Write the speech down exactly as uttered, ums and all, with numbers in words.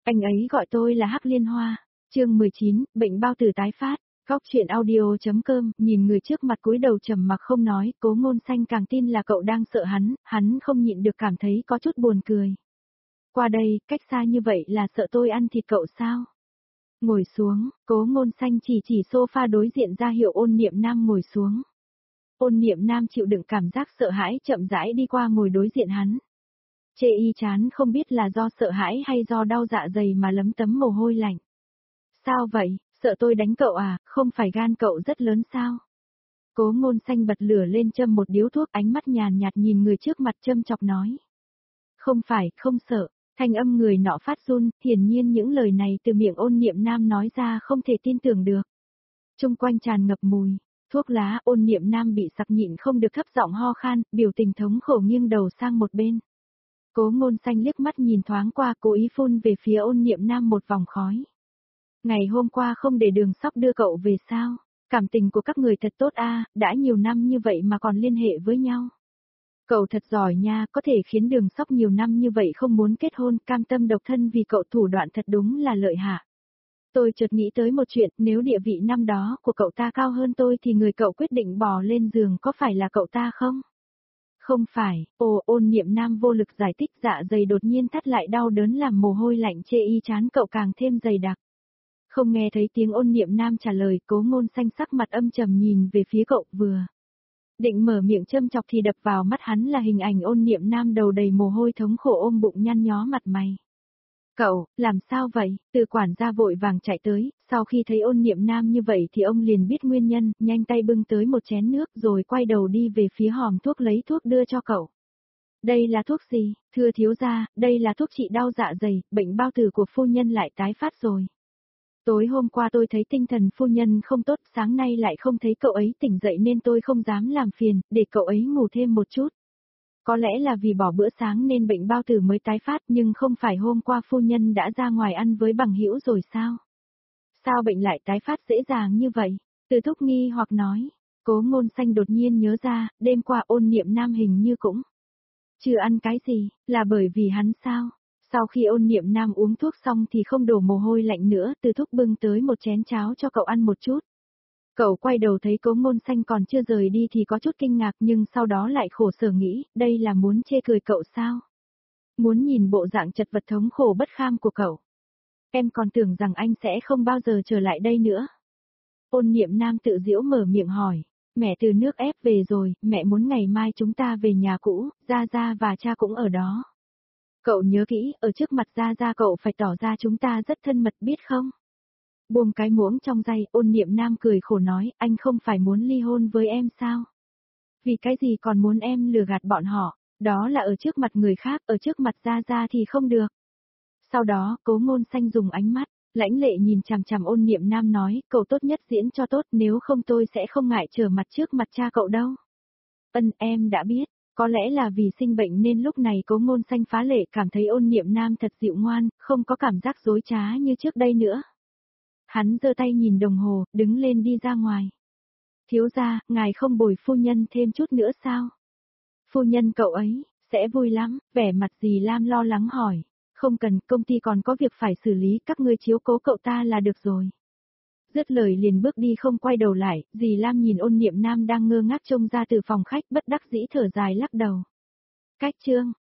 Anh ấy gọi tôi là Hắc Liên Hoa. Chương mười chín, bệnh bao tử tái phát. Góc truyện audio.com, nhìn người trước mặt cúi đầu trầm mặc không nói, Cố Ngôn Xanh càng tin là cậu đang sợ hắn, hắn không nhịn được cảm thấy có chút buồn cười. Qua đây, cách xa như vậy là sợ tôi ăn thịt cậu sao? Ngồi xuống, Cố Ngôn Xanh chỉ chỉ sofa đối diện ra hiệu Ôn Niệm Nam ngồi xuống. Ôn Niệm Nam chịu đựng cảm giác sợ hãi chậm rãi đi qua ngồi đối diện hắn. Chê y chán không biết là do sợ hãi hay do đau dạ dày mà lấm tấm mồ hôi lạnh. Sao vậy, sợ tôi đánh cậu à, không phải gan cậu rất lớn sao? Cố Ngôn Xanh bật lửa lên châm một điếu thuốc, ánh mắt nhàn nhạt nhìn người trước mặt châm chọc nói. Không phải, không sợ, thanh âm người nọ phát run, hiển nhiên những lời này từ miệng Ôn Niệm Nam nói ra không thể tin tưởng được. Trung quanh tràn ngập mùi thuốc lá, Ôn Niệm Nam bị sặc nhịn không được thấp giọng ho khan, biểu tình thống khổ nghiêng đầu sang một bên. Cố Ngôn Xanh liếc mắt nhìn thoáng qua, cố ý phun về phía Ôn Niệm Nam một vòng khói. Ngày hôm qua không để Đường Sóc đưa cậu về sao? Cảm tình của các người thật tốt a, đã nhiều năm như vậy mà còn liên hệ với nhau. Cậu thật giỏi nha, có thể khiến Đường Sóc nhiều năm như vậy không muốn kết hôn, cam tâm độc thân vì cậu, thủ đoạn thật đúng là lợi hại. Tôi chợt nghĩ tới một chuyện, nếu địa vị năm đó của cậu ta cao hơn tôi thì người cậu quyết định bò lên giường có phải là cậu ta không? Không phải, ồ, Ôn Niệm Nam vô lực giải thích, dạ dày đột nhiên thắt lại đau đớn làm mồ hôi lạnh chê y chán cậu càng thêm dày đặc. Không nghe thấy tiếng Ôn Niệm Nam trả lời, Cố Ngôn Xanh sắc mặt âm trầm nhìn về phía cậu, vừa định mở miệng châm chọc thì đập vào mắt hắn là hình ảnh Ôn Niệm Nam đầu đầy mồ hôi thống khổ ôm bụng nhăn nhó mặt mày. Cậu, làm sao vậy? Từ quản gia vội vàng chạy tới, sau khi thấy Ôn Niệm Nam như vậy thì ông liền biết nguyên nhân, nhanh tay bưng tới một chén nước rồi quay đầu đi về phía hòm thuốc lấy thuốc đưa cho cậu. Đây là thuốc gì? Thưa thiếu gia, đây là thuốc trị đau dạ dày, bệnh bao tử của phu nhân lại tái phát rồi. Tối hôm qua tôi thấy tinh thần phu nhân không tốt, sáng nay lại không thấy cậu ấy tỉnh dậy nên tôi không dám làm phiền, để cậu ấy ngủ thêm một chút. Có lẽ là vì bỏ bữa sáng nên bệnh bao tử mới tái phát, nhưng không phải hôm qua phu nhân đã ra ngoài ăn với bằng hữu rồi sao? Sao bệnh lại tái phát dễ dàng như vậy? Từ Thúc nghi hoặc nói. Cố Ngôn Xanh đột nhiên nhớ ra, đêm qua Ôn Niệm Nam hình như cũng chưa ăn cái gì, là bởi vì hắn sao? Sau khi Ôn Niệm Nam uống thuốc xong thì không đổ mồ hôi lạnh nữa, Từ Thúc bưng tới một chén cháo cho cậu ăn một chút. Cậu quay đầu thấy Cố Ngôn Xanh còn chưa rời đi thì có chút kinh ngạc, nhưng sau đó lại khổ sở nghĩ, đây là muốn chê cười cậu sao? Muốn nhìn bộ dạng chật vật thống khổ bất kham của cậu. Em còn tưởng rằng anh sẽ không bao giờ trở lại đây nữa. Ôn Niệm Nam tự giễu mở miệng hỏi, mẹ từ nước ép về rồi, mẹ muốn ngày mai chúng ta về nhà cũ, Gia Gia và cha cũng ở đó. Cậu nhớ kỹ, ở trước mặt Gia Gia cậu phải tỏ ra chúng ta rất thân mật biết không? Buông cái muỗng trong tay, Ôn Niệm Nam cười khổ nói, anh không phải muốn ly hôn với em sao? Vì cái gì còn muốn em lừa gạt bọn họ, đó là ở trước mặt người khác, ở trước mặt Gia Gia thì không được. Sau đó, Cố Ngôn Xanh dùng ánh mắt lãnh lệ nhìn chằm chằm Ôn Niệm Nam nói, cậu tốt nhất diễn cho tốt, nếu không tôi sẽ không ngại trở mặt trước mặt cha cậu đâu. Ân, em đã biết, có lẽ là vì sinh bệnh nên lúc này Cố Ngôn Xanh phá lệ cảm thấy Ôn Niệm Nam thật dịu ngoan, không có cảm giác dối trá như trước đây nữa. Hắn giơ tay nhìn đồng hồ, đứng lên đi ra ngoài. Thiếu gia, ngài không bồi phu nhân thêm chút nữa sao? Phu nhân cậu ấy, sẽ vui lắm, vẻ mặt dì Lam lo lắng hỏi. Không cần, công ty còn có việc phải xử lý, các ngươi chiếu cố cậu ta là được rồi. Dứt lời liền bước đi không quay đầu lại, dì Lam nhìn Ôn Niệm Nam đang ngơ ngác trông ra từ phòng khách, bất đắc dĩ thở dài lắc đầu. Cách chương.